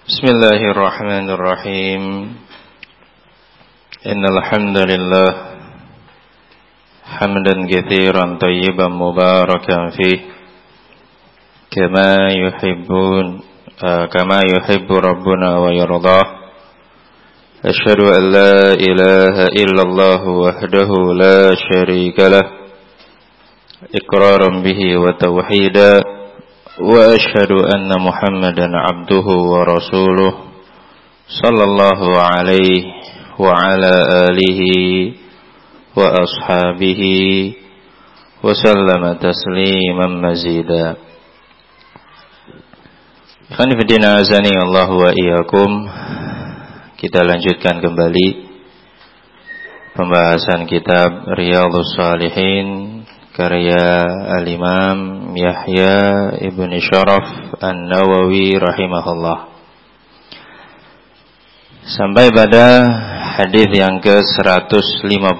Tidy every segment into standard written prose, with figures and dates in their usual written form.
Bismillahirrahmanirrahim. Innal hamdalillah hamdan katsiran thayyiban mubarakan fih kama yuhibbu rabbuna wa yardah. Asyhadu an la ilaha illallah wahdahu la syarika lah iqraran bihi wa tauhida. Wa asyhadu anna Muhammadan abduhu wa rasuluh sallallahu alaihi wa ala alihi wa ashabihi wa sallama tasliman mazida. Ikhwan fillah azani Allah wa iyyakum. Kita lanjutkan kembali pembahasan kitab Riyadhus Shalihin karya Al-Imam Yahya Ibn Sharaf An-Nawawi rahimahullah. Sampai pada hadis yang ke-151.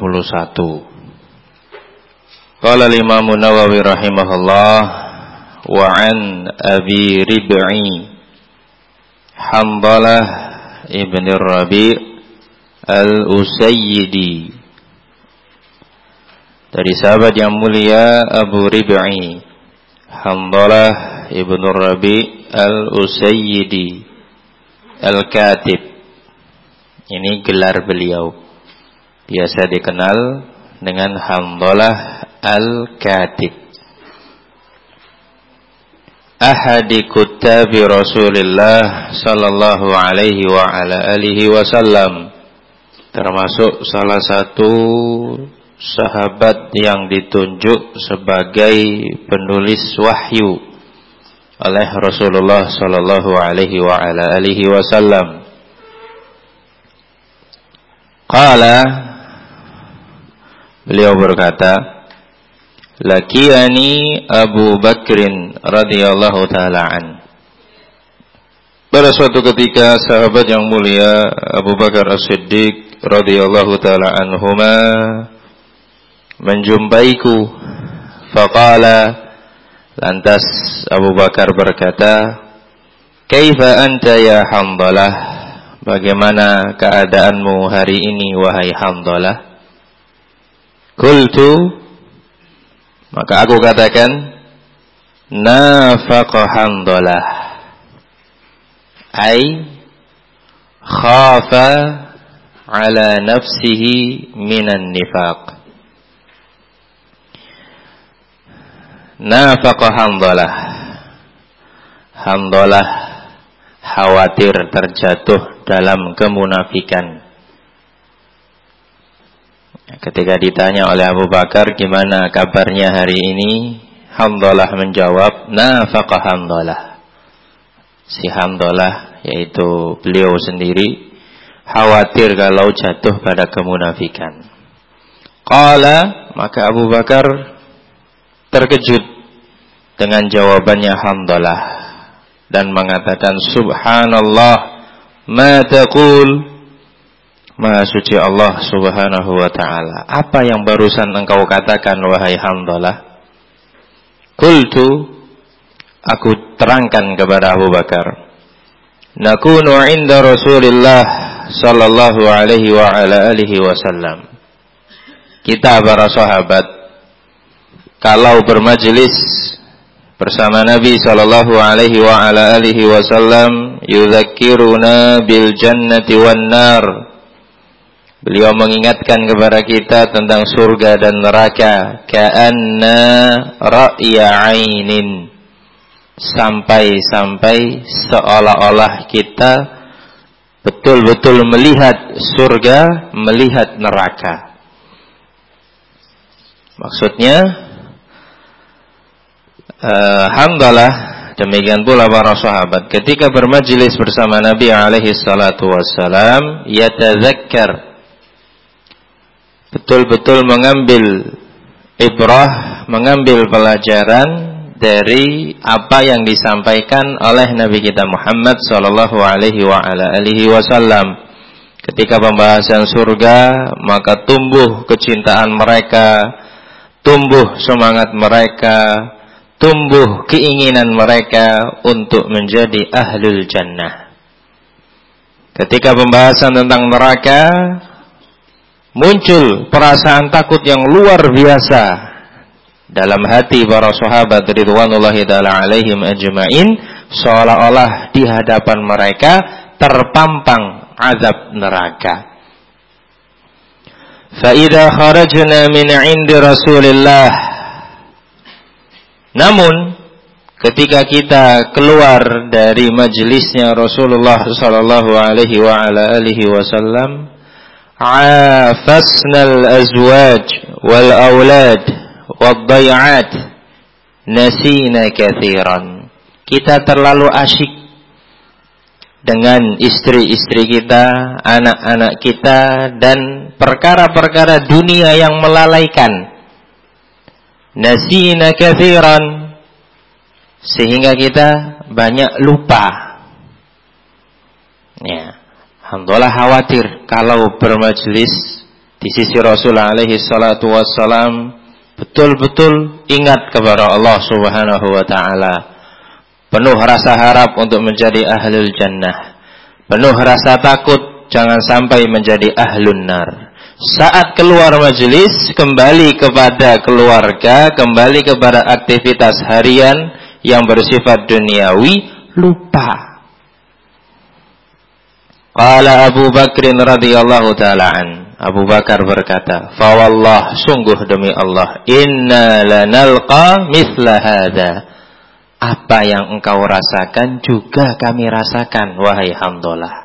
Qala Al-Imam An-Nawawi rahimahullah wa an Abi Rib'i Hanzalah Ibn Rabi' Al-Usayyidi, dari sahabat yang mulia Abu Rib'i Hanzalah Ibn Rabi' Al-Usayyidi Al-Katib. Ini gelar beliau, biasa dikenal dengan Hanzalah Al-Katib. Ahadi kuttabi Rasulillah sallallahu alaihi wa ala alihi wasallam, termasuk salah satu sahabat yang ditunjuk sebagai penulis wahyu oleh Rasulullah sallallahu alaihi wa ala alihi wasallam. Qala, beliau berkata, Lakiyani Abu Bakrin radhiyallahu ta'ala an. Pada suatu ketika sahabat yang mulia Abu Bakar As-Siddiq radhiyallahu ta'ala anhuma menjumpaiku. Faqala, lantas Abu Bakar berkata, Kaifa anta ya Hanzalah? Bagaimana keadaanmu hari ini wahai Hanzalah? Qultu, maka aku katakan, nafaqa Hanzalah, ay khafa ala nafsihi minan nifaq. Nafaqa Hanzalah, Hanzalah khawatir terjatuh dalam kemunafikan. Ketika ditanya oleh Abu Bakar, gimana kabarnya hari ini? Hanzalah menjawab, nafaqa Hanzalah. Si Hanzalah, yaitu beliau sendiri, khawatir kalau jatuh pada kemunafikan. Qala, maka Abu Bakar terkejut dengan jawabannya Hanzalah dan mengatakan, Subhanallah, ma taqul? Maha suci Allah subhanahu wa ta'ala, apa yang barusan engkau katakan wahai Hanzalah? Qultu, aku terangkan kepada Abu Bakar, nakunu inda Rasulillah sallallahu alaihi wa ala alihi wasallam. Kita para sahabat kalau bermajlis bersama Nabi sallallahu alaihi wa ala alihi wasallam, yudzakkiruna bil jannati wan nar. Beliau mengingatkan kepada kita tentang surga dan neraka, ka'anna ra'ya 'ainin, sampai seolah-olah kita betul-betul melihat surga, melihat neraka. Maksudnya Hanzalah, demikian pula para sahabat ketika bermajlis bersama Nabi alaihi salatu wassalam, yatazakkar, betul-betul mengambil ibrah, mengambil pelajaran dari apa yang disampaikan oleh Nabi kita Muhammad sallallahu alaihi wa ala alihi wasallam. Ketika pembahasan surga, maka tumbuh kecintaan mereka, tumbuh semangat mereka, tumbuh keinginan mereka untuk menjadi ahlul jannah. Ketika pembahasan tentang neraka, muncul perasaan takut yang luar biasa dalam hati para sahabat ridwanullahi ta'ala alaihim ajma'in, seolah-olah di hadapan mereka terpampang azab neraka. فَإِذَا خَرَجْنَا مِنْ عِنْدِ رَسُولِ اللَّهِ. Namun ketika kita keluar dari majelisnya Rasulullah sallallahu alaihi wa ala alihi wasallam, afasnal azwaj wal aulad wad day'at nasina katsiran. Kita terlalu asyik dengan istri-istri kita, anak-anak kita, dan perkara-perkara dunia yang melalaikan. Nasina katsiran, sehingga kita banyak lupa. Ya, alhamdulillah khawatir kalau bermajlis di sisi Rasulullah alaihi salatu wassalam betul-betul ingat kepada Allah Subhanahu wa taala. Penuh rasa harap untuk menjadi ahlul jannah. Penuh rasa takut jangan sampai menjadi ahlun nar. Saat keluar majelis, kembali kepada keluarga, kembali kepada aktivitas harian yang bersifat duniawi, lupa. Qala Abu Bakr radhiyallahu ta'ala an. Abu Bakar berkata, "Fa wallah, sungguh demi Allah, inna lanalqa mithla hadza." Apa yang engkau rasakan juga kami rasakan, wahai Hamdalah.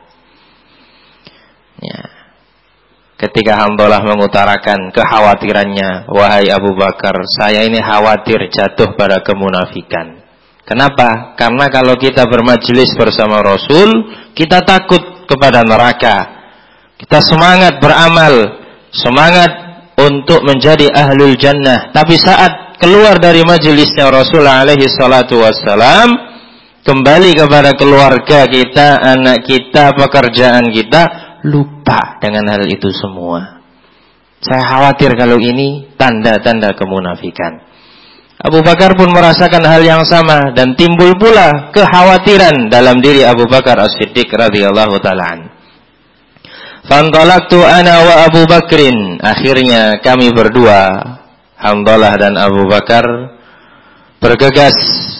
Ya. Ketika Hamdalah mengutarakan kekhawatirannya, wahai Abu Bakar, saya ini khawatir jatuh pada kemunafikan. Kenapa? Karena kalau kita bermajelis bersama Rasul, kita takut kepada neraka. Kita semangat beramal, semangat untuk menjadi ahlul jannah. Tapi saat keluar dari majelisnya Rasulullah alaihi salatu wassalam, kembali kepada keluarga kita, anak kita, pekerjaan kita, lupa dengan hal itu semua. Saya khawatir kalau ini tanda-tanda kemunafikan. Abu Bakar pun merasakan hal yang sama, dan timbul pula kekhawatiran dalam diri Abu Bakar As-Siddiq radhiyallahu ta'ala an. Fantalaqtu ana wa Abu Bakrin. Akhirnya kami berdua, Hamdalah dan Abu Bakar, bergegas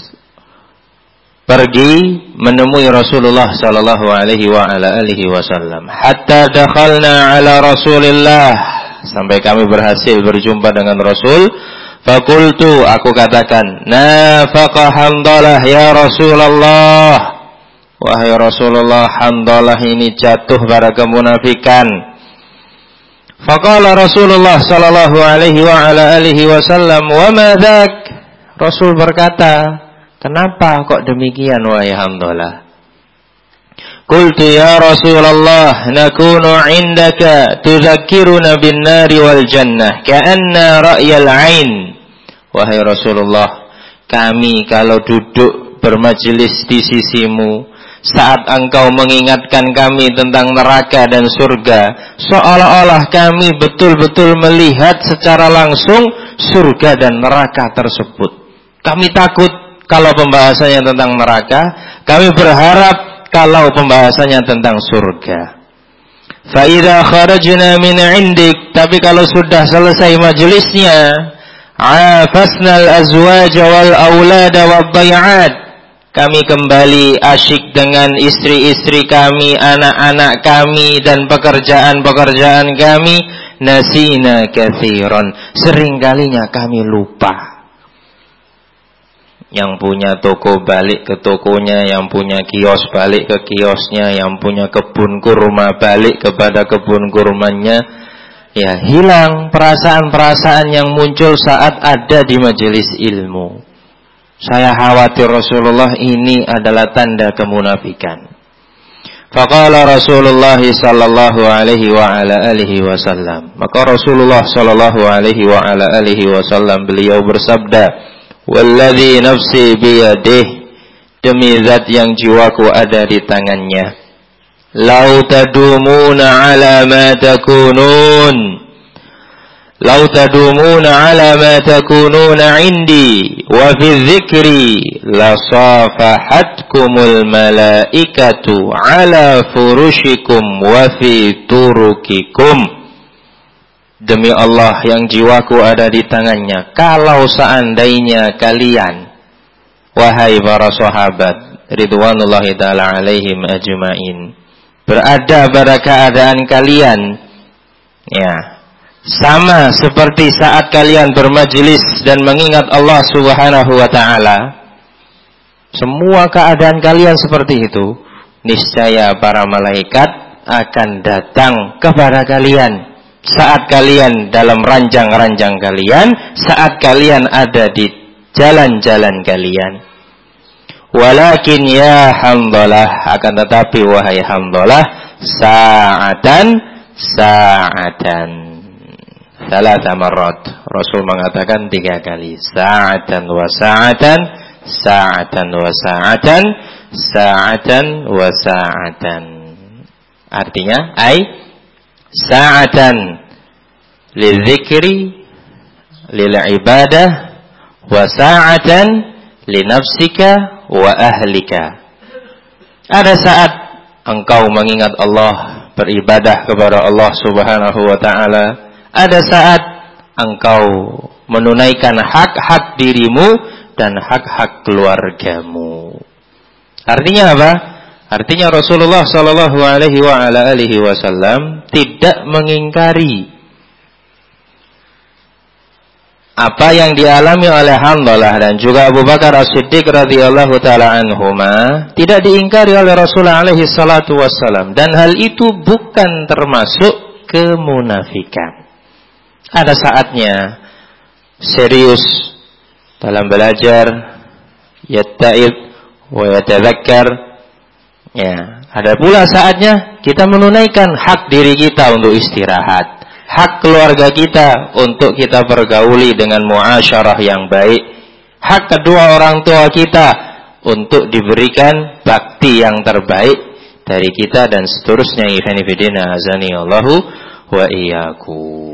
pergi menemui Rasulullah sallallahu alaihi wa ala alihi wasallam. Hatta dakhalna ala Rasulillah, sampai kami berhasil berjumpa dengan Rasul. Fakultu, aku katakan, nafaqa Hamdalah ya Rasulullah. Wahai Rasulullah, Hamdalah ini jatuh pada kemunafikan. Faqala Rasulullah sallallahu alaihi wa ala alihi wasallam, wa ma dzak? Rasul berkata, kenapa kok demikian wahai Hamdalah? Qultu ya Rasulullah, nakunu indaka tudzakkiruna bin nari wal jannah ka'anna ra'yal 'ain. Wahai Rasulullah, kami kalau duduk bermajelis di sisimu, saat engkau mengingatkan kami tentang neraka dan surga, seolah-olah kami betul-betul melihat secara langsung surga dan neraka tersebut. Kami takut kalau pembahasannya tentang neraka, kami berharap kalau pembahasannya tentang surga. Fa idza kharajna min 'indik, tapi kalau sudah selesai majelisnya, afasnal azwaj wal aulad wad day'at, kami kembali asyik dengan istri-istri kami, anak-anak kami, dan pekerjaan-pekerjaan kami. Nasina katsiran, seringkalinya kami lupa. Yang punya toko balik ke tokonya, yang punya kios balik ke kiosnya, yang punya kebun kurma balik kepada kebun kurmanya. Ya, hilang perasaan-perasaan yang muncul saat ada di majelis ilmu. Saya khawatir Rasulullah ini adalah tanda kemunafikan. Faqala Rasulullah sallallahu alaihi wa ala alihi wasallam. Maka Rasulullah sallallahu alaihi wa ala alihi wasallam beliau bersabda, "Walladzi nafsi biyadihi, demi zat yang jiwaku ada di tangannya. Lau tadumuna ala ma takunun, "Lau tadumuna ala ma takununa indi wa fi dzikri la safahatkumul malaikatu ala furushikum wa fi turukikum." Demi Allah yang jiwaku ada di tangannya, kalau seandainya kalian, wahai para sahabat ridwanullahi ta'ala alaihim ajma'in, berada pada keadaan kalian ya sama seperti saat kalian bermajlis dan mengingat Allah Subhanahu wa ta'ala, semua keadaan kalian seperti itu, niscaya para malaikat akan datang kepada kalian saat kalian dalam ranjang-ranjang kalian, saat kalian ada di jalan-jalan kalian. Walakin ya Hamdalah, akan tetapi wahai Hamdalah, sa'atan thalatha marrat. Rasul mengatakan 3 kali, sa'atan wa sa'atan, sa'atan wa sa'atan, sa'atan wa sa'atan. Artinya sa'atan lidzikri lil ibadah wa sa'atan li nafsika wa ahlika. Ada saat engkau mengingat Allah, beribadah kepada Allah Subhanahu wa ta'ala. Ada saat engkau menunaikan hak-hak dirimu dan hak-hak keluargamu. Artinya apa? Artinya Rasulullah sallallahu alaihi wa ala alihi wasallam tidak mengingkari apa yang dialami oleh Hamdalah dan juga Abu Bakar As-Siddiq radhiyallahu taala anhuma, tidak diingkari oleh Rasulullah alaihi salatu wasallam, dan hal itu bukan termasuk kemunafikan. Ada saatnya serius dalam belajar, yatta'id wa yatadzakkar. Ya, ada pula saatnya kita menunaikan hak diri kita untuk istirahat, hak keluarga kita untuk kita pergauli dengan muasyarah yang baik, hak kedua orang tua kita untuk diberikan bakti yang terbaik dari kita dan seterusnya. Ikhwani fillah azani Allahu wa iyyakum.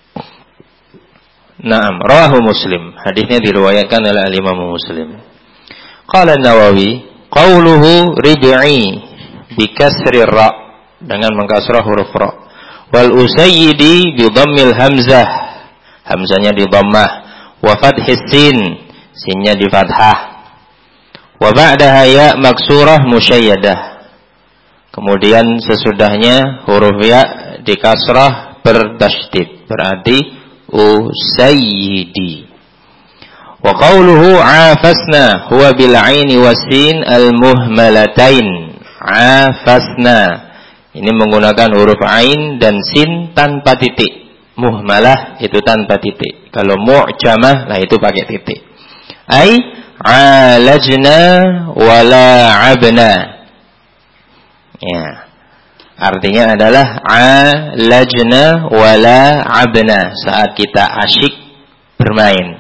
Naam, rawahu Muslim. Hadisnya diriwayatkan oleh Imam Muslim. Qala An-Nawawi, qauluhu rib'i bi kasri ra, dengan mengkasrah huruf ra, wal usayyidi bi dhammil hamzah, hamzanya di dhammah, wa fathhis sin, sinnya di fathah, wa ba'daha ya maksurah musyayyadah, kemudian sesudahnya huruf ya di kasrah bertasydid, berarti usayyidi. Wa qawluhu afasna huwa bil aini wasin al muhmalatain. Afasna ini menggunakan huruf ain dan sin tanpa titik. Muhmalah itu tanpa titik. Kalau mu'jamah nah itu pakai titik. Ai alajna wala abna. Ya. Artinya adalah alajna wala abna, saat kita asyik bermain.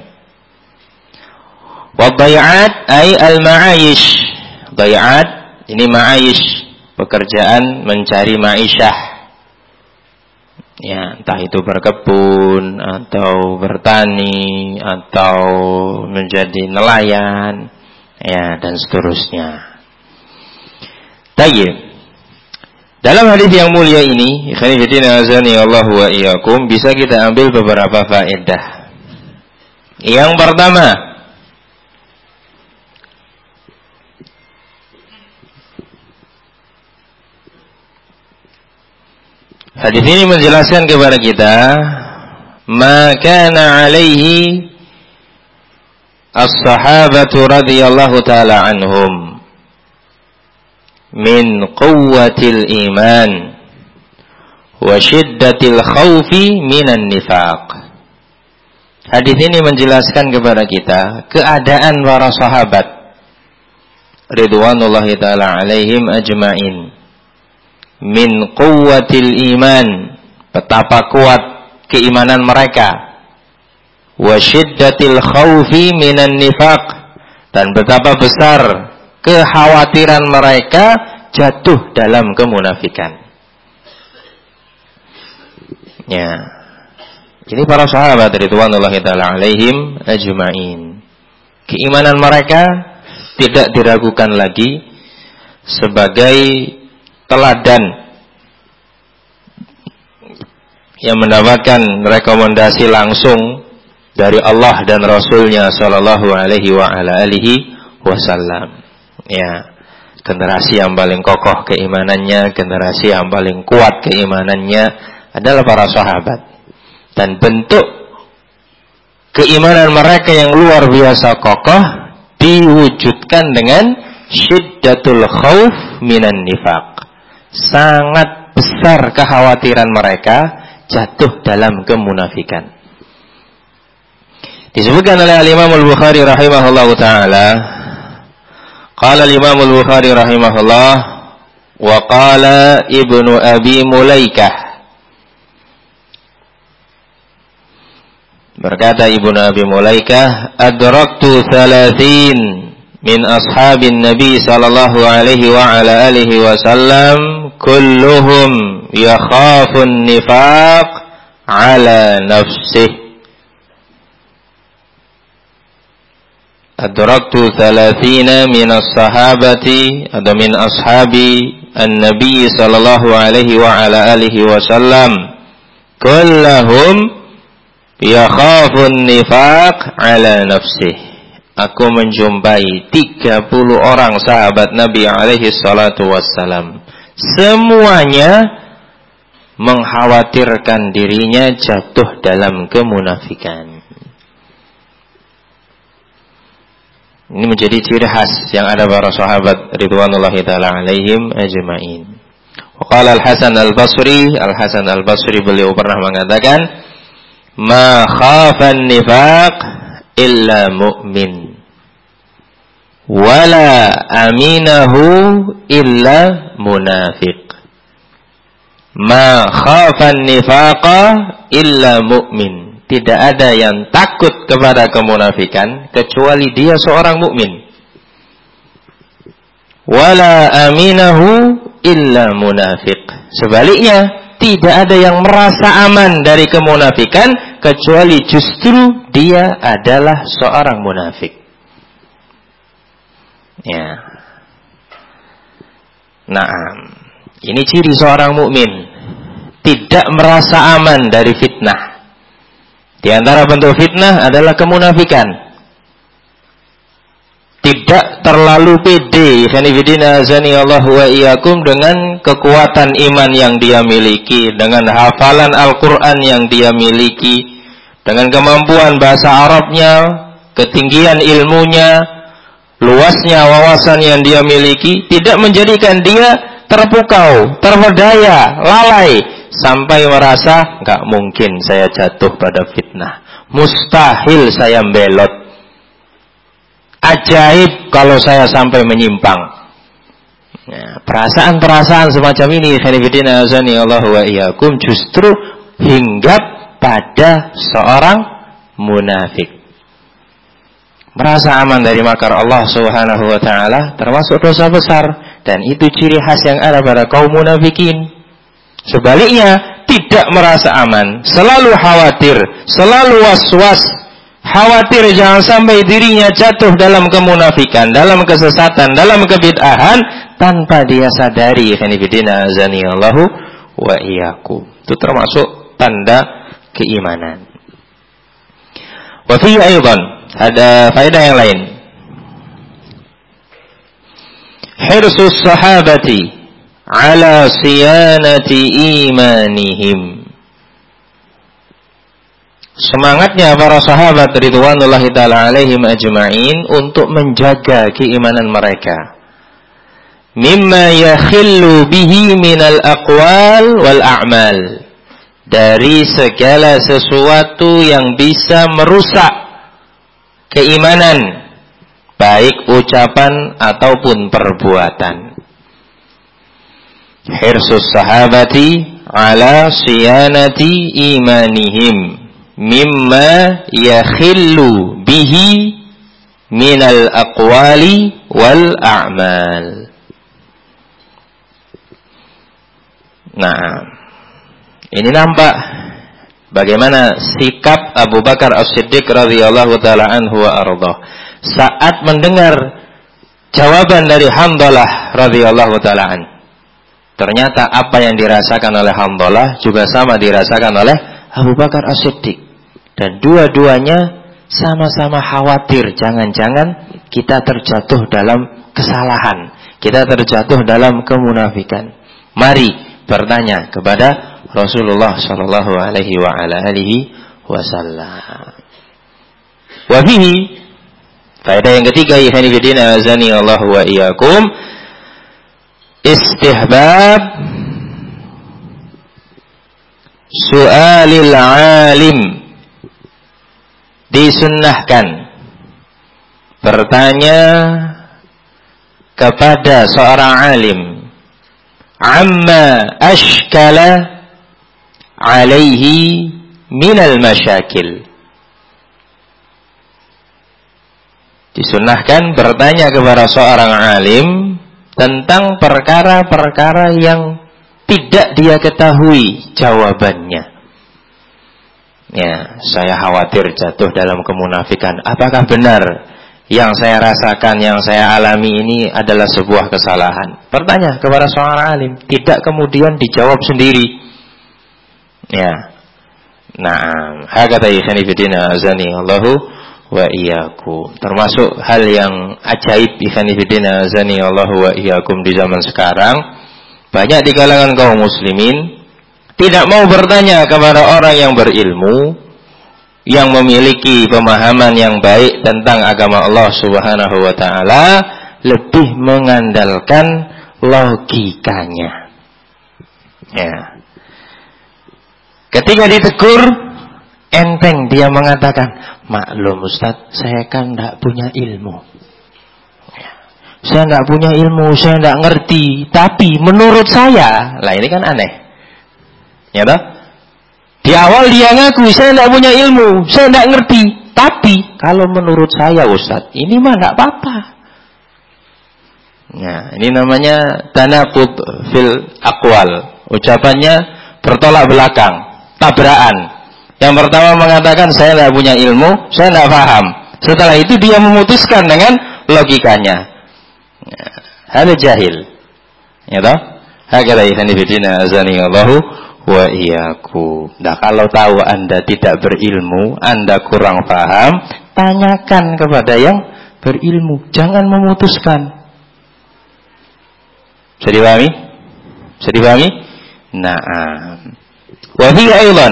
Wa bai'at ay al-ma'ayish. Bai'at ini ma'ayish, pekerjaan mencari ma'isyah. Ya, entah itu berkebun atau bertani atau menjadi nelayan, ya, dan seterusnya. Tayyib. Dalam hadis yang mulia ini, ikhwan fillah azani Allah wa iyyakum, bisa kita ambil beberapa faedah. Yang pertama, hadis ini menjelaskan kepada kita ma kana alaihi as-sahabatu radhiyallahu taala anhum min quwwatil iman wa shiddatil khawfi minan nifaq. Hadis ini menjelaskan kepada kita keadaan para sahabat ridwanullahi taala alaihim ajmain, min quwwatil iman, betapa kuat keimanan mereka, wa shiddatil khawfi minan nifaq, dan betapa besar kekhawatiran mereka jatuh dalam kemunafikan. Ya. Ini para sahabat ridwanullahi ta'ala alaihim ajma'in. Keimanan mereka tidak diragukan lagi sebagai teladan yang mendapatkan rekomendasi langsung dari Allah dan Rasulnya Shallallahu Alaihi Wasallam. Ya, generasi yang paling kokoh keimanannya, generasi yang paling kuat keimanannya adalah para sahabat. Dan bentuk keimanan mereka yang luar biasa kokoh diwujudkan dengan syiddatul khauf minan nifaq. Sangat besar kekhawatiran mereka jatuh dalam kemunafikan. Disebutkan oleh Al-Imam Al-Bukhari rahimahullahu ta'ala, qala Al-Imam Al-Bukhari rahimahullah wa qala Ibnu Abi Mulaikah, berkata Ibnu Abi Mulaikah, adraktu 30 min ashabin Nabi sallallahu alaihi wa ala alihi wasallam kulluhum yakhafun nifaq ala nafsih. Adraktu 30 min as-sahabati atau min ashabi an-Nabi sallallahu alaihi wa ala alihi wasallam kulluhum yakhafun nifaq ala nafsih. Aku menjumpai 30 orang sahabat Nabi alaihi salatu wassalam. Semuanya mengkhawatirkan dirinya jatuh dalam kemunafikan. Ini menjadi ciri khas yang ada para sahabat ridwanullahi ta'ala alaihim ajma'in. Wa qala Al-Hasan Al-Basri, Al-Hasan Al-Basri beliau pernah mengatakan, ma khafan nifaq illa mu'min wala aminahu illa munafiq. Ma khafan nifaqa illa mu'min. Tidak ada yang takut kepada kemunafikan kecuali dia seorang mukmin. Wala aminahu illa munafiq. Sebaliknya, tidak ada yang merasa aman dari kemunafikan kecuali justru dia adalah seorang munafik. Ya. Naam. Ini ciri seorang mukmin, tidak merasa aman dari fitnah. Di antara bentuk fitnah adalah kemunafikan. Tidak terlalu pede, Allah wa iyyakum, dengan kekuatan iman yang dia miliki, dengan hafalan Al-Quran yang dia miliki, dengan kemampuan bahasa Arabnya, ketinggian ilmunya, luasnya wawasan yang dia miliki, tidak menjadikan dia terpukau, terpedaya, lalai, sampai merasa enggak mungkin saya jatuh pada fitnah, mustahil saya belot, ajaib kalau saya sampai menyimpang. Ya, perasaan-perasaan semacam ini, Allah wa iyyakum, justru hinggap pada seorang munafik. Merasa aman dari makar Allah Subhanahu wa ta'ala termasuk dosa besar, dan itu ciri khas yang ada pada kaum munafikin. Sebaliknya, tidak merasa aman, selalu khawatir, selalu was-was, khawatir jangan sampai dirinya jatuh dalam kemunafikan, dalam kesesatan, dalam kebid'ahan, tanpa dia sadari. Allahu wa iyyakum. Itu termasuk tanda keimanan. Wa fi aidan, ada faedah yang lain. Hirsus sahabati ala siyanati imanihim. Semangatnya para sahabat ridwanullahi ta'ala alaihim ajma'in untuk menjaga keimanan mereka. Mimma yakhillu bihi minal aqwal wal a'mal. Dari segala sesuatu yang bisa merusak keimanan, baik ucapan ataupun perbuatan. Hirsus sahabati ala siyanati imanihim mimma yakhillu bihi minal aqwali wal a'mal. Nah, ini nampak Bagaimana sikap Abu Bakar As-Siddiq radhiyallahu taala anhu wa ardhah saat mendengar jawaban dari Hanzalah radhiyallahu taala an. Ternyata apa yang dirasakan oleh Hanzalah juga sama dirasakan oleh Abu Bakar As-Siddiq. Dan dua-duanya sama-sama khawatir jangan-jangan kita terjatuh dalam kesalahan, kita terjatuh dalam kemunafikan. Mari bertanya kepada Rasulullah sallallahu alaihi wa ala alihi wasallam. Wa fihi, faedah yang ketiga, ikhwani fillah azani Allah wa iyyakum, istihbab su'alil alim, disunnahkan bertanya kepada seorang alim amma ashkala alaihi minal masyakil. Disunnahkan bertanya kepada seorang alim tentang perkara-perkara yang tidak dia ketahui jawabannya. Ya, saya khawatir jatuh dalam kemunafikan. Apakah benar yang saya rasakan, yang saya alami ini adalah sebuah kesalahan? Bertanya kepada seorang alim, tidak kemudian dijawab sendiri. Ya. Nah, hakata ikhwani fillah azani Allahu wa iyyakum. Termasuk hal yang ajaib ikhwani fillah azani Allahu wa iyyakum di zaman sekarang, banyak di kalangan kaum muslimin tidak mau bertanya kepada orang yang berilmu, yang memiliki pemahaman yang baik tentang agama Allah Subhanahu wa taala, lebih mengandalkan logikanya. Ya. Ketika ditegur, enteng dia mengatakan, maklum Ustaz, saya kan tidak punya ilmu. Saya tidak punya ilmu, saya tidak ngerti. Tapi menurut saya, lah ini kan aneh. Ya toh? Di awal dia ngaku, saya tidak punya ilmu, saya tidak ngerti. Tapi kalau menurut saya Ustaz, ini mah tidak apa-apa. Nah, ini namanya tanaqud fil aqwal. Ucapannya bertolak belakang. Tabrakan. Yang pertama mengatakan saya tidak punya ilmu, saya tidak paham. Setelah itu dia memutuskan dengan logikanya. Hal jahil. Ya toh? Hakala ikhwani fillah azani Allahu wa iyyakum. Nah, kalau tahu Anda tidak berilmu, Anda kurang paham, tanyakan kepada yang berilmu. Jangan memutuskan. Bisa dipahami? Bisa dipahami? Na'am. Wa hiya aidan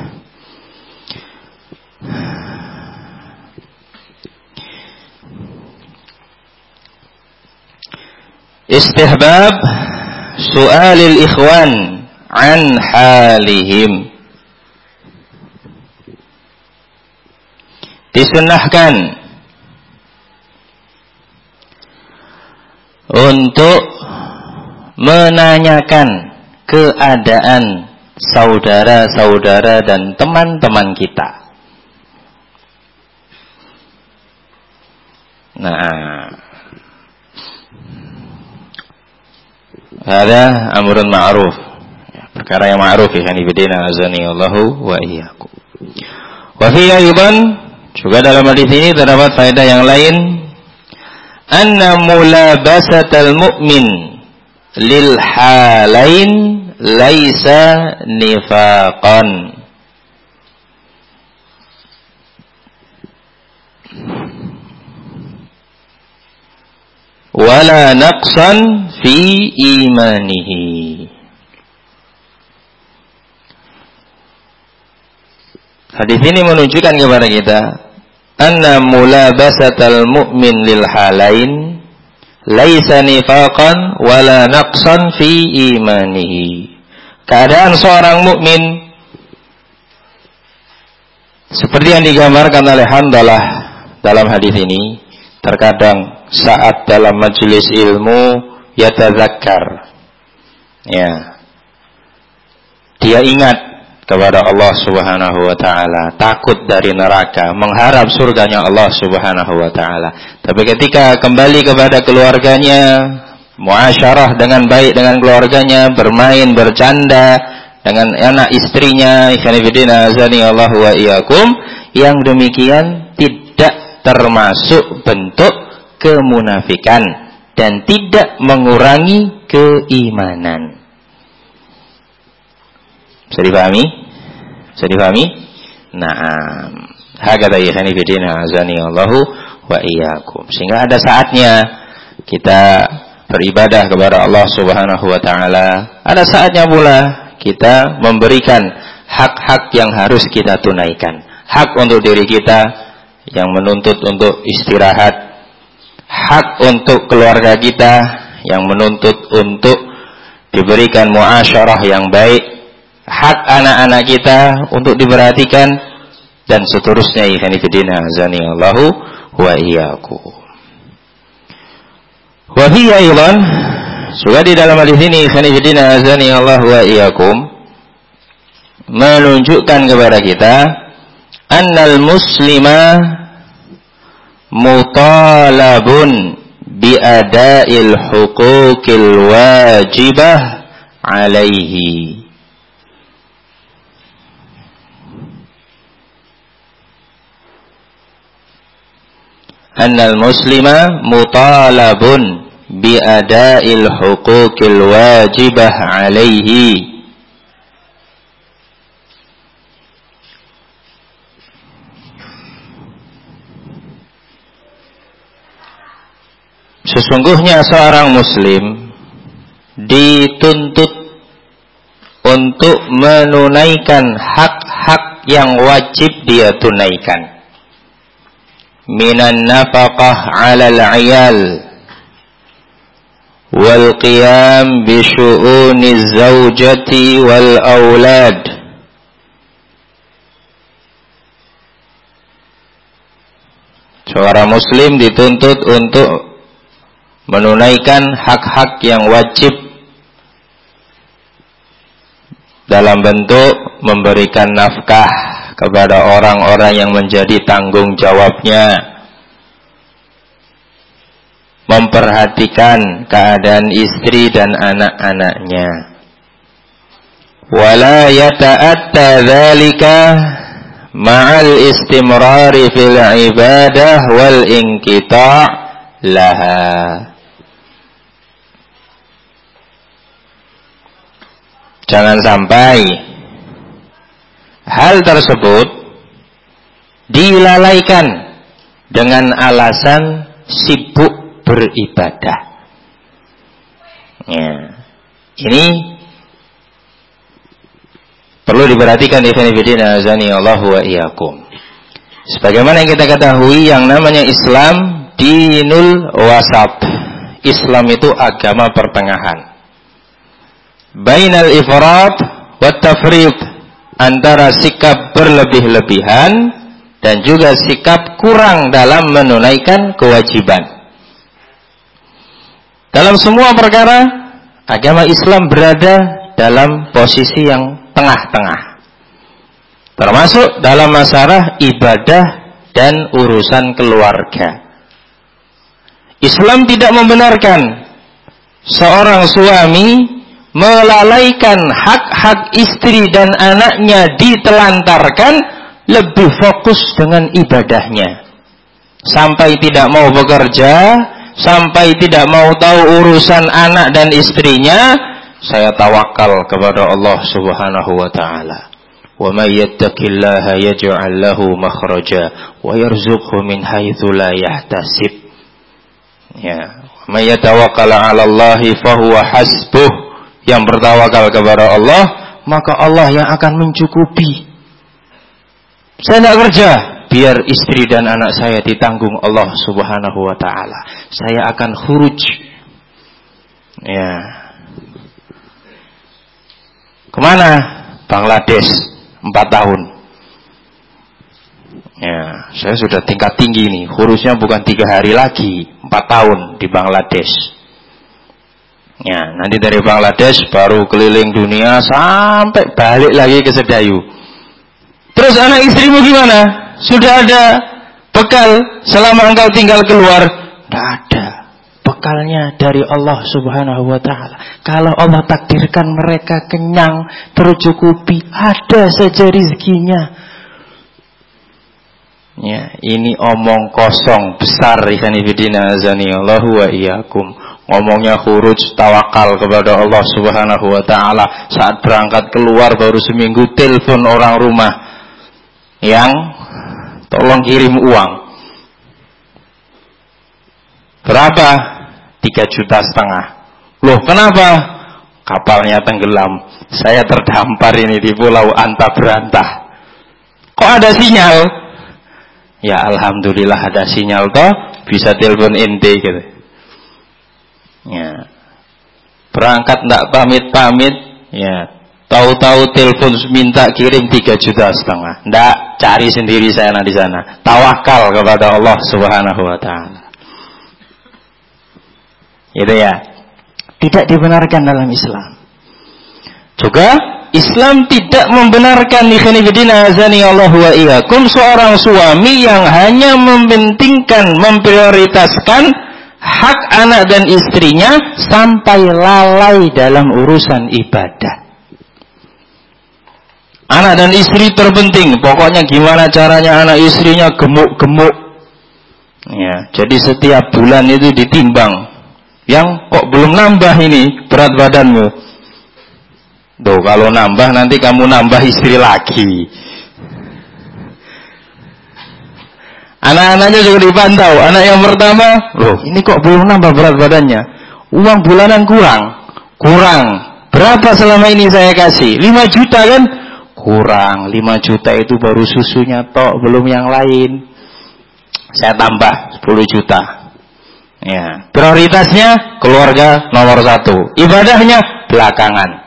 istihbab su'alil ikhwan an halihim. Disunnahkan untuk menanyakan keadaan saudara-saudara dan teman-teman kita. Nah, ada amrun ma'ruf, perkara yang ma'ruf ya ibadina azani Allahu wa iyyakum. Wa fi aidan, juga dalam hadis ini terdapat faedah yang lain, anna mulabasatal mu'min lil halain laisa nifaqan. Wala naqsan fi imanihi. Hadis ini menunjukkan kepada kita anna mulabasatal mu'min lil halain laisa nifaqan wala naqsan fi imanihi. Keadaan seorang mukmin seperti yang digambarkan oleh Hanzalah dalam hadis ini, terkadang saat dalam majelis ilmu yatadzakkar, ya, dia ingat kepada Allah Subhanahu wa taala, takut dari neraka, mengharap surganya Allah Subhanahu wa taala. Tapi ketika kembali kepada keluarganya, muasyarah dengan baik dengan keluarganya, bermain, bercanda dengan anak istrinya, ikhwanifidina azani Allah wa iyyakum, yang demikian tidak termasuk bentuk kemunafikan dan tidak mengurangi keimanan. Bisa dipahami? Bisa dipahami? Naam. Hakadha ikhwanifidina azani Allah wa iyyakum. Sehingga ada saatnya kita beribadah kepada Allah Subhanahu wa taala. Ada saatnya pula kita memberikan hak-hak yang harus kita tunaikan. Hak untuk diri kita yang menuntut untuk istirahat. Hak untuk keluarga kita yang menuntut untuk diberikan muasyarah yang baik. Hak anak-anak kita untuk diperhatikan dan seterusnya. Ikhwanifidina azani Allahu wa iyyakum. Wa fi aidan juga di dalam hadis ini ikhwanifidina azani Allahu wa iyyakum menunjukkan kepada kita annal muslima mutalabun bi ada'il huquqil wajibah alaihi. Annal muslima mutalabun bi ada'il huquqil wajibah alaihi. Sesungguhnya seorang muslim dituntut untuk menunaikan hak-hak yang wajib dia tunaikan. Minan nafaqah 'alal 'iyal wal qiyam bi syu'uniz zaujati wal aulad. Seorang muslim dituntut untuk menunaikan hak-hak yang wajib dalam bentuk memberikan nafkah kepada orang-orang yang menjadi tanggung jawabnya, memperhatikan keadaan istri dan anak-anaknya. Wala yata'atta dzalika ma'al istimrari fil ibadah wal inqita' laha. Jangan sampai hal tersebut dilalaikan dengan alasan sibuk beribadah. Ya. Ini perlu diperhatikan ikhwanifidina azani Allah wa iyyakum. Sebagaimana yang kita ketahui, yang namanya Islam dinul wasat. Islam itu agama pertengahan. Bainal ifrat wa tafrid, antara sikap berlebih-lebihan dan juga sikap kurang dalam menunaikan kewajiban. Dalam semua perkara, agama Islam berada dalam posisi yang tengah-tengah. Termasuk dalam masalah ibadah dan urusan keluarga. Islam tidak membenarkan seorang suami melalaikan hak-hak istri dan anaknya, ditelantarkan, lebih fokus dengan ibadahnya. Sampai tidak mau bekerja, sampai tidak mau tahu urusan anak dan istrinya. Saya tawakal kepada Allah Subhanahu wa taala. Wa may yattaqillaha yaj'al lahu makhraja wa yarzuqhu min haitsu la yahtasib. Ya, may yatawakkal 'ala Allahi fahuwa hasbuh. Yang bertawakal kepada Allah, maka Allah yang akan mencukupi. Saya tidak kerja, biar istri dan anak saya ditanggung Allah Subhanahu wa taala. Saya akan khuruj. Ya. Kemana? Bangladesh 4 tahun. Ya, saya sudah tingkat tinggi nih. Khurujnya bukan 3 hari lagi, 4 tahun di Bangladesh. Ya, nanti dari Bangladesh baru keliling dunia sampai balik lagi ke Sedayu. Terus anak istrimu gimana? Sudah ada bekal selama engkau tinggal keluar? Tidak ada. bekalnya dari Allah Subhanahu wa ta'ala. Kalau Allah takdirkan mereka kenyang, tercukupi, ada saja rizkinya. Ya, ini omong kosong besar ikhwan fillah azanillahu wa iyyakum. Ngomongnya khuruj tawakal kepada Allah Subhanahu wa ta'ala. Saat berangkat keluar baru seminggu telepon orang rumah yang tolong kirim uang. Berapa? 3,5 juta. Loh, kenapa? Kapalnya tenggelam. Saya terdampar ini di Pulau Anta Berantah. Kok ada sinyal? Ya alhamdulillah ada sinyal toh, bisa telepon ente gitu. Ya. Berangkat ndak pamit-pamit, ya. Tahu-tahu telepon minta kirim 3,5 juta. Ndak, cari sendiri saya di sana. Tawakal kepada Allah Subhanahu wa ta'ala. Itu ya. Tidak dibenarkan dalam Islam. Juga Islam tidak membenarkan seorang suami yang hanya mementingkan, memprioritaskan hak anak dan istrinya sampai lalai dalam urusan ibadah. Anak dan istri terpenting, pokoknya gimana caranya anak istrinya gemuk-gemuk. Ya, jadi setiap bulan itu ditimbang. Yang kok belum nambah ini berat badanmu. Tuh, kalau nambah nanti kamu nambah istri lagi. Anak-anaknya juga dipantau. Anak yang pertama, loh ini kok belum nambah berat badannya. Uang bulanan kurang. Berapa selama ini saya kasih? 5 juta kan? Kurang. 5 juta itu baru susunya tok, belum yang lain. Saya tambah 10 juta. Ya, prioritasnya keluarga nomor 1. Ibadahnya belakangan.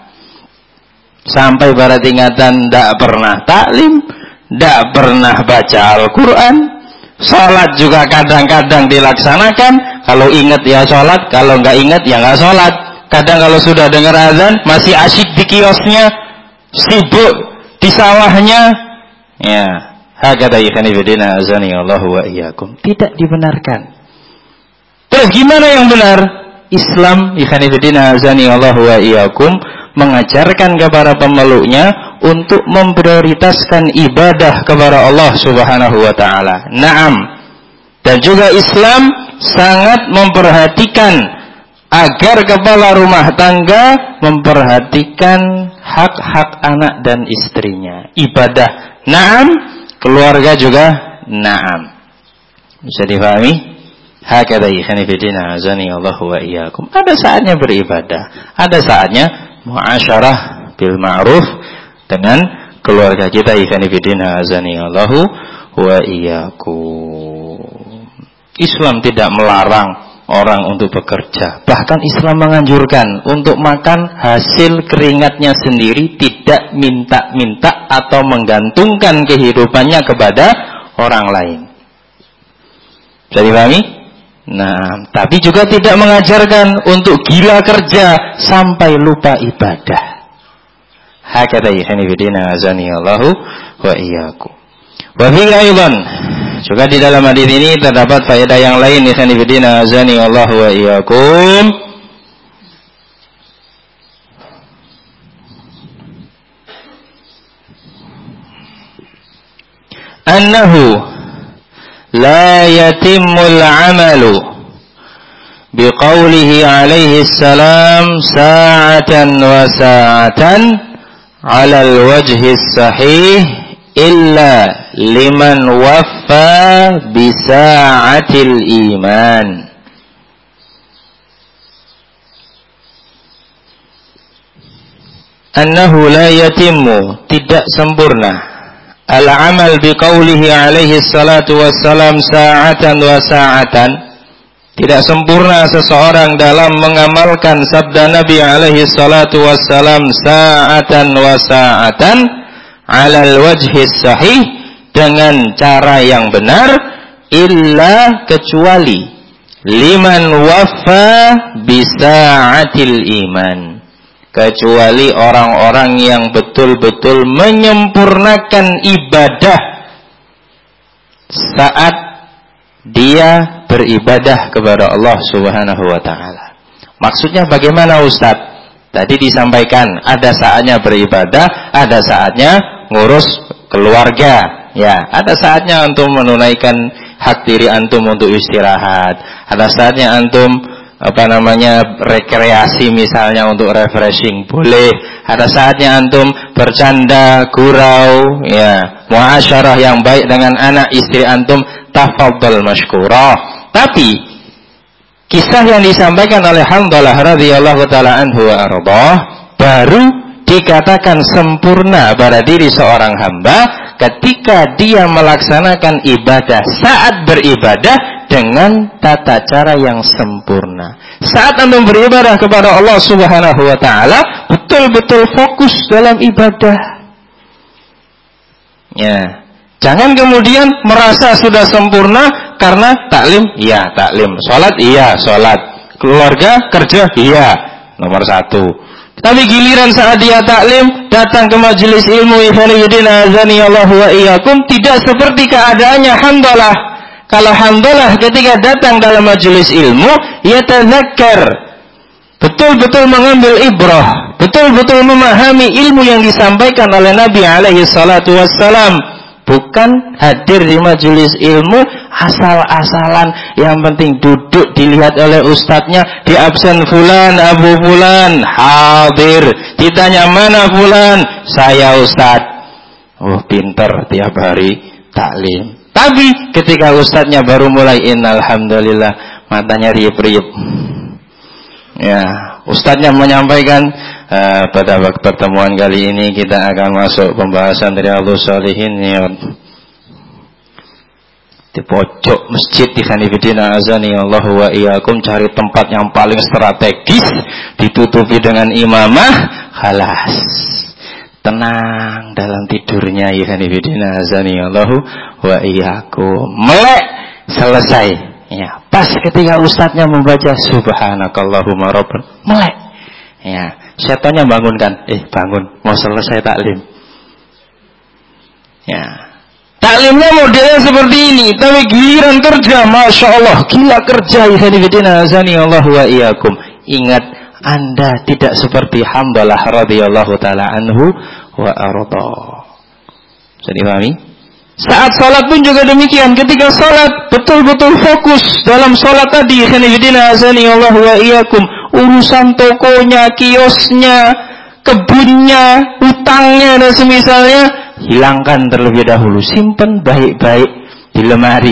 Sampai pada tingkatan tidak pernah taklim, tidak pernah baca Al-Quran. Sholat juga kadang-kadang dilaksanakan. Kalau ingat ya sholat, kalau nggak ingat ya nggak sholat. Kadang kalau sudah dengar azan masih asyik di kiosnya, sibuk di sawahnya. Ya, hakadha ikhwani fillah azanillahu wa iyyakum. Tidak dibenarkan. Terus gimana yang benar? Islam ikhwani fillah azanillahu wa iyyakum mengajarkan kepada pemeluknya untuk memprioritaskan ibadah kepada Allah Subhanahu wa ta'ala. Naam. Dan juga Islam sangat memperhatikan agar kepala rumah tangga memperhatikan hak-hak anak dan istrinya. Ibadah naam, keluarga juga naam. Bisa dipahami? Hakadha ikhwani fillah azanillahu wa iyyakum. Ada saatnya beribadah, ada saatnya muasyarah bil ma'ruf dengan keluarga kita. Ikhwani fillah azanillahu wa iyyakum. Islam tidak melarang orang untuk bekerja. Bahkan Islam menganjurkan untuk makan hasil keringatnya sendiri, tidak minta-minta atau menggantungkan kehidupannya kepada orang lain. Bisa dipahami? Nah, tapi juga tidak mengajarkan untuk gila kerja sampai lupa ibadah. Hakadha ikhwani fillah azanillahu wa iyyakum. Wa fi aidan, juga di dalam hadis ini terdapat faedah yang lain ikhwani fillah azanillahu wa iyyakum. Annahu la yatimul amalu biqaulihi alaihi salam sa'atan wa sa'atan ala al-wajhi sahih illa liman waffa bisa'atil iman. Annahu la yatimmu, tidak sempurna al-amal biqaulihi alaihi salatu wassalam sa'atan wa sa'atan. Tidak sempurna seseorang dalam mengamalkan sabda Nabi alaihi salatu wassalam sa'atan wa sa'atan alal wajhi sahih, dengan cara yang benar, illa kecuali liman waffa bisa'atil iman, kecuali orang-orang yang betul-betul menyempurnakan ibadah saat dia beribadah kepada Allah Subhanahu wa taala. Maksudnya bagaimana Ustaz? Tadi disampaikan ada saatnya beribadah, ada saatnya ngurus keluarga. Ya, ada saatnya antum menunaikan hak diri antum untuk istirahat. Ada saatnya antum rekreasi misalnya untuk refreshing boleh. Ada saatnya antum bercanda, gurau, ya, muasyarah yang baik dengan anak istri antum, tafadhal masykurah. Tapi kisah yang disampaikan oleh Hanzalah radhiyallahu taala anhu wa ardhah baru dikatakan sempurna pada diri seorang hamba ketika dia melaksanakan ibadah, saat beribadah dengan tata cara yang sempurna. Saat antum beribadah kepada Allah Subhanahu wa taala, betul-betul fokus dalam ibadah. Ya. Jangan kemudian merasa sudah sempurna karena taklim, iya taklim, salat, iya salat, keluarga, kerja, iya nomor 1. Tapi giliran saat dia taklim, datang ke majelis ilmu, azanillahu wa iyyakum, tidak seperti keadaannya Hanzalah. Kalau Hanzalah ketika datang dalam majelis ilmu, ia tazakkar, betul-betul mengambil ibrah, betul-betul memahami ilmu yang disampaikan oleh Nabi alaihi salatu wassalam. Bukan hadir di majelis ilmu asal-asalan, yang penting duduk dilihat oleh ustadznya, di absen fulan, Abu Fulan, hadir. Ditanya mana fulan? Saya ustadz. Oh pinter, tiap hari taklim. Tapi ketika ustadznya baru mulai innalhamdulillah, matanya riup-riup. Ya, ustadznya menyampaikan pada pertemuan kali ini kita akan masuk pembahasan Riyadhus Shalihin ya. Di pojok masjid di Khanifidina azani Allah wa iyyakum, cari tempat yang paling strategis, ditutupi dengan imamah, khalas. Tenang dalam tidurnya ya Khanifidina azani Allah wa iyyakum. Melek selesai. Ya, pas ketika ustadznya membaca subhanakallahumma rabbana, melek. Ya, setannya bangunkan, bangun, mau selesai taklim. Ya, taklimnya modelnya seperti ini, tapi giliran kerja, masya Allah, gila kerja, azani Allah wa iyyakum. Ingat, Anda tidak seperti Hanzalah radhiyallahu taala anhu wa ardhah. Bisa dipahami? Saat salat pun juga demikian. Ketika salat betul-betul fokus dalam salat tadi, azani Allah wa iyyakum. Urusan tokonya, kiosnya, kebunnya, utangnya dan semisalnya hilangkan terlebih dahulu, simpan baik-baik di lemari.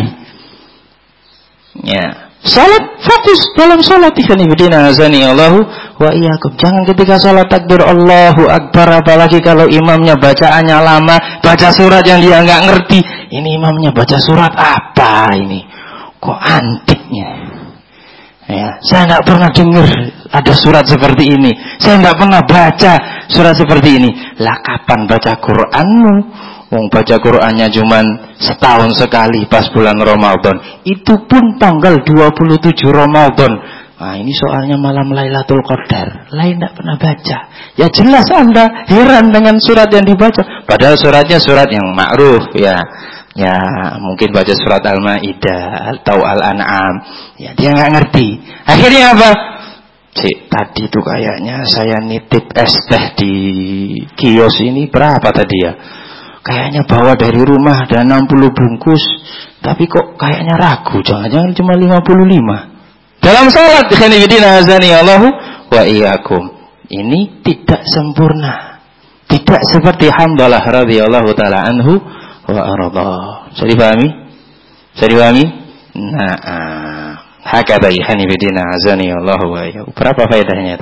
Ya, salat fokus dalam salat, azani Allahu wa iyyakum. Jangan ketika salat takbir Allahu akbar, apalagi kalau imamnya bacaannya lama, baca surat yang dia enggak ngerti. Ini imamnya baca surat apa ini? Kok antiknya? Ya, saya tidak pernah dengar ada surat seperti ini. Saya tidak pernah baca surat seperti ini. Lah kapan baca Quranmu? Wong baca Qurannya cuman setahun sekali pas bulan Ramadan. Itu pun tanggal 27 Ramadan. Nah, ini soalnya malam Lailatul Qadar. Lain tidak pernah baca. Ya jelas Anda heran dengan surat yang dibaca. Padahal suratnya surat yang ma'ruf ya. Ya, mungkin baca surat Al-Maidah atau Al-An'am. Ya, dia nggak ngerti. Akhirnya apa? Cik, tadi tuh kayaknya saya nitip es teh di kios ini berapa tadi ya? Kayaknya bawa dari rumah ada 60 bungkus. Tapi kok kayaknya ragu, jangan-jangan cuma 55. Dalam salat, azani Allahu wa iyyakum. Ini tidak sempurna. Tidak seperti Hanzalah radhiyallahu taala anhu wa ardhah. Bisa dipahami? Bisa dipahami? Nah, hakadha Hanifidina azani Allah wa iyyakum. Berapa faedahnya?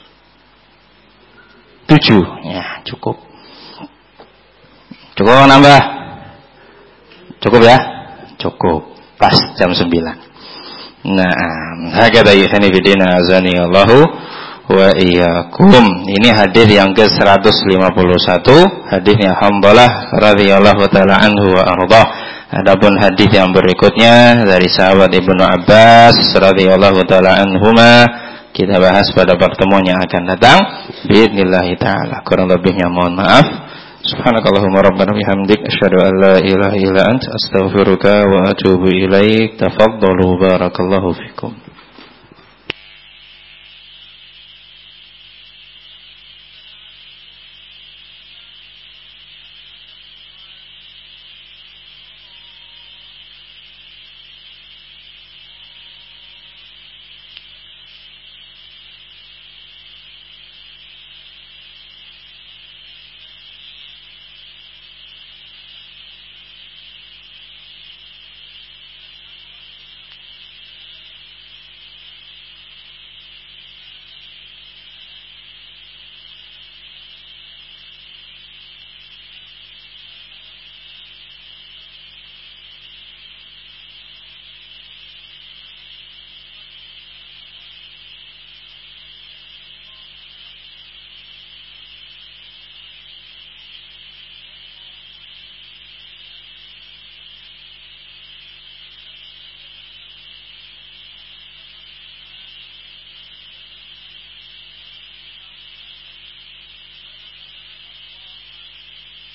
7. Ya, cukup. Cukup nambah? Cukup ya? Cukup. Pas jam 9. Nah, hakadha Hanifidina azani Allah wa iyyakum. Ini hadis yang ke-151, hadisnya Hanzalah radhiyallahu taala anhu wa ardhah. Adapun hadis yang berikutnya dari sahabat Ibnu Abbas radhiyallahu taala anhuma kita bahas pada pertemuan yang akan datang. Biidznillah taala. Kurang lebihnya mohon maaf. Subhanakallahumma rabbana bihamdik asyhadu an la ilaha illa anta astaghfiruka wa atubu ilaik. Tafaddalu barakallahu fikum.